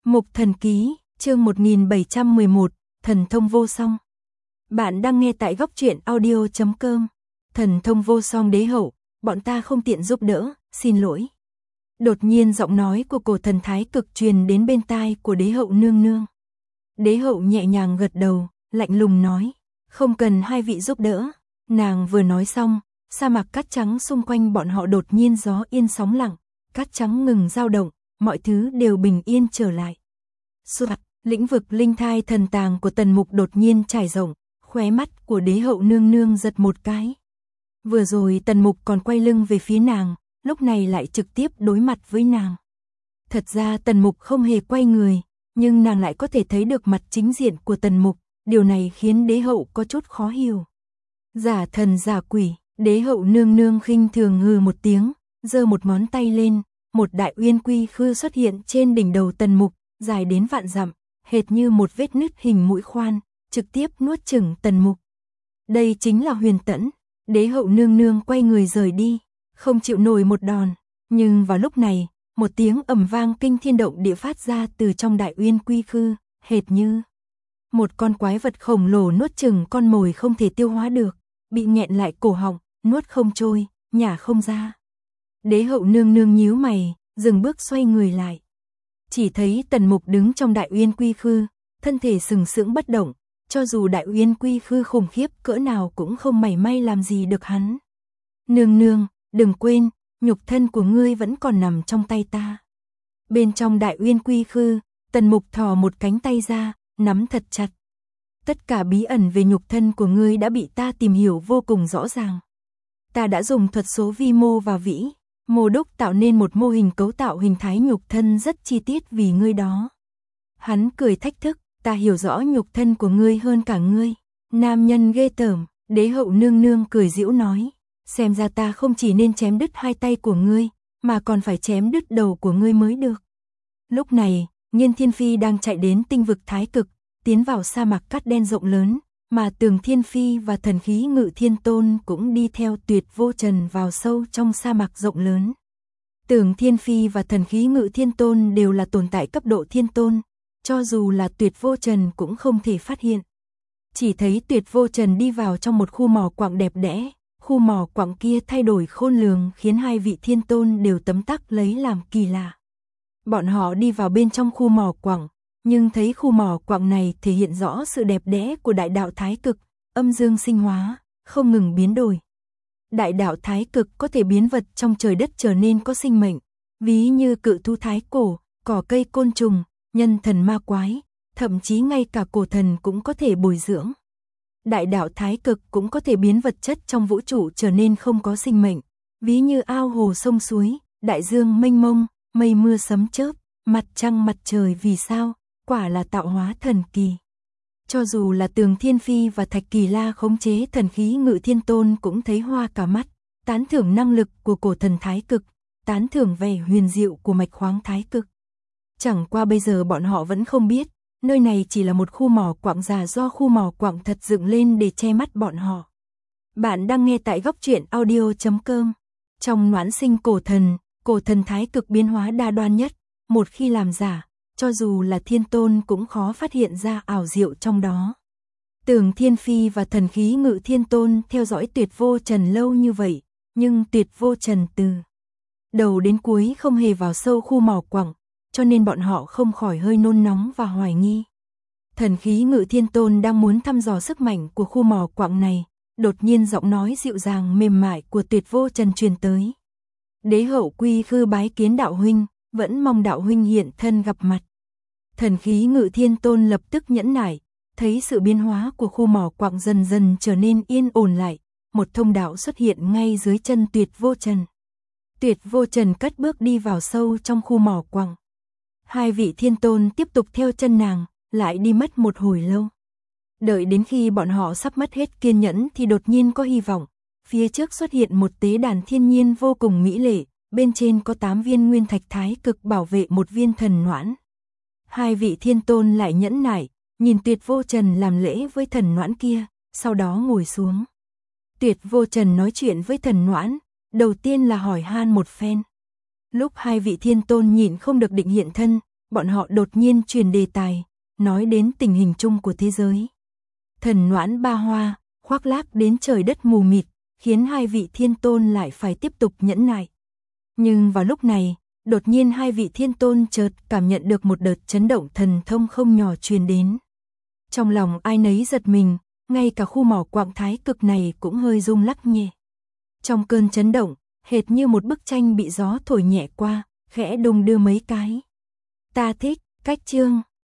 Mục Thần Ký, chương 1711, Thần thông vô song. Bạn đang nghe tại góc truyện audio.com. Thần thông vô song đế hậu, bọn ta không tiện giúp đỡ, xin lỗi. Đột nhiên giọng nói của cổ thần thái cực truyền đến bên tai của đế hậu nương nương. Đế hậu nhẹ nhàng gật đầu, lạnh lùng nói, không cần hai vị giúp đỡ. Nàng vừa nói xong, sa mạc cát trắng xung quanh bọn họ đột nhiên gió yên sóng lặng, cát trắng ngừng dao động, mọi thứ đều bình yên trở lại. Soạt, lĩnh vực linh thai thần tàng của Tần Mục đột nhiên trải rộng, khóe mắt của đế hậu nương nương giật một cái. Vừa rồi Tần Mục còn quay lưng về phía nàng, lúc này lại trực tiếp đối mặt với nàng. Thật ra Tần Mục không hề quay người, nhưng nàng lại có thể thấy được mặt chính diện của Tần Mục, điều này khiến đế hậu có chút khó hiểu. Giả thần giả quỷ, đế hậu nương nương khinh thường hừ một tiếng, giơ một ngón tay lên, một đại uyên quy khư xuất hiện trên đỉnh đầu Tần Mục, dài đến vạn dặm, hệt như một vết nứt hình mũi khoan, trực tiếp nuốt chửng Tần Mục. Đây chính là Huyền Tẫn. Đế hậu nương nương quay người rời đi, không chịu nổi một đòn, nhưng vào lúc này, một tiếng ầm vang kinh thiên động địa phát ra từ trong đại uyên quy khư, hệt như một con quái vật khổng lồ nuốt chửng con mồi không thể tiêu hóa được, bị nghẹn lại cổ họng, nuốt không trôi, nhả không ra. Đế hậu nương nương nhíu mày, dừng bước xoay người lại. Chỉ thấy Tần Mục đứng trong đại uyên quy khư, thân thể sừng sững bất động, cho dù đại uyên quy khư khủng khiếp cỡ nào cũng không mảy may làm gì được hắn. Nương nương, đừng quên, nhục thân của ngươi vẫn còn nằm trong tay ta. Bên trong đại uyên quy khư, Tần Mục thò một cánh tay ra, nắm thật chặt. Tất cả bí ẩn về nhục thân của ngươi đã bị ta tìm hiểu vô cùng rõ ràng. Ta đã dùng thuật số vi mô và vĩ mô đúc tạo nên một mô hình cấu tạo hình thái nhục thân rất chi tiết vì ngươi đó. Hắn cười thách thức, ta hiểu rõ nhục thân của ngươi hơn cả ngươi. Nam nhân ghê tởm, đế hậu nương nương cười giễu nói, xem ra ta không chỉ nên chém đứt hai tay của ngươi, mà còn phải chém đứt đầu của ngươi mới được. Lúc này, Nhiên Thiên Phi đang chạy đến tinh vực thái cực, tiến vào sa mạc cát đen rộng lớn, mà Tường Thiên Phi và thần khí Ngự Thiên Tôn cũng đi theo Tuyệt Vô Trần vào sâu trong sa mạc rộng lớn. Tường Thiên Phi và thần khí Ngự Thiên Tôn đều là tồn tại cấp độ thiên tôn, cho dù là Tuyệt Vô Trần cũng không thể phát hiện. Chỉ thấy Tuyệt Vô Trần đi vào trong một khu mỏ quặng đẹp đẽ, khu mỏ quặng kia thay đổi khôn lường khiến hai vị thiên tôn đều tấm tắc lấy làm kỳ lạ. Bọn họ đi vào bên trong khu mỏ quặng, nhưng thấy khu mỏ quặng này thể hiện rõ sự đẹp đẽ của đại đạo thái cực, âm dương sinh hóa, không ngừng biến đổi. Đại đạo thái cực có thể biến vật trong trời đất trở nên có sinh mệnh, ví như cự thú thái cổ, cỏ cây côn trùng, nhân thần ma quái, thậm chí ngay cả cổ thần cũng có thể bồi dưỡng. Đại đạo thái cực cũng có thể biến vật chất trong vũ trụ trở nên không có sinh mệnh, ví như ao hồ sông suối, đại dương mênh mông, mây mưa sấm chớp, mặt trăng mặt trời vì sao, quả là tạo hóa thần kỳ. Cho dù là Tường Thiên Phi và Thạch Kỳ La khống chế thần khí Ngự Thiên Tôn cũng thấy hoa cả mắt, tán thưởng năng lực của cổ thần thái cực, tán thưởng vẻ huyền diệu của mạch khoáng thái cực. Chẳng qua bây giờ bọn họ vẫn không biết, nơi này chỉ là một khu mỏ quặng giả do khu mỏ quặng thật dựng lên để che mắt bọn họ. Bạn đang nghe tại góc truyện audio.com. Trong Noãn Sinh cổ thần thái cực biến hóa đa đoan nhất, một khi làm giả, cho dù là thiên tôn cũng khó phát hiện ra ảo diệu trong đó. Tường Thiên Phi và thần khí Ngự Thiên Tôn theo dõi Tuyệt Vô Trần lâu như vậy, nhưng Tuyệt Vô Trần từ đầu đến cuối không hề vào sâu khu mỏ quặng, cho nên bọn họ không khỏi hơi nôn nóng và hoài nghi. Thần khí Ngự Thiên Tôn đang muốn thăm dò sức mạnh của khu mỏ quặng này, đột nhiên giọng nói dịu dàng mềm mại của Tuyệt Vô Trần truyền tới. Đế hậu quy khư bái kiến đạo huynh, vẫn mong đạo huynh hiện thân gặp mặt. Thần khí Ngự Thiên Tôn lập tức nhẫn nại, thấy sự biến hóa của khu mỏ quặng dần dần trở nên yên ổn lại, một thông đạo xuất hiện ngay dưới chân Tuyệt Vô Trần. Tuyệt Vô Trần cất bước đi vào sâu trong khu mỏ quặng. Hai vị thiên tôn tiếp tục theo chân nàng, lại đi mất một hồi lâu. Đợi đến khi bọn họ sắp mất hết kiên nhẫn thì đột nhiên có hy vọng. Phía trước xuất hiện một tế đàn thiên nhiên vô cùng mỹ lệ, bên trên có 8 viên nguyên thạch thái cực bảo vệ một viên thần noãn. Hai vị thiên tôn lại nhẫn nại, nhìn Tuyệt Vô Trần làm lễ với thần noãn kia, sau đó ngồi xuống. Tuyệt Vô Trần nói chuyện với thần noãn, đầu tiên là hỏi han một phen. Lúc hai vị thiên tôn nhịn không được định hiện thân, bọn họ đột nhiên chuyển đề tài, nói đến tình hình chung của thế giới. Thần Noãn Ba Hoa, khoác lác đến trời đất mù mịt, khiến hai vị thiên tôn lại phải tiếp tục nhẫn nại. Nhưng vào lúc này, đột nhiên hai vị thiên tôn chợt cảm nhận được một đợt chấn động thần thông không nhỏ truyền đến. Trong lòng ai nấy giật mình, ngay cả khu mỏ quạng thái cực này cũng hơi rung lắc nhẹ. Trong cơn chấn động, hệt như một bức tranh bị gió thổi nhẹ qua, khẽ đung đưa mấy cái. Ta thích, cách chương.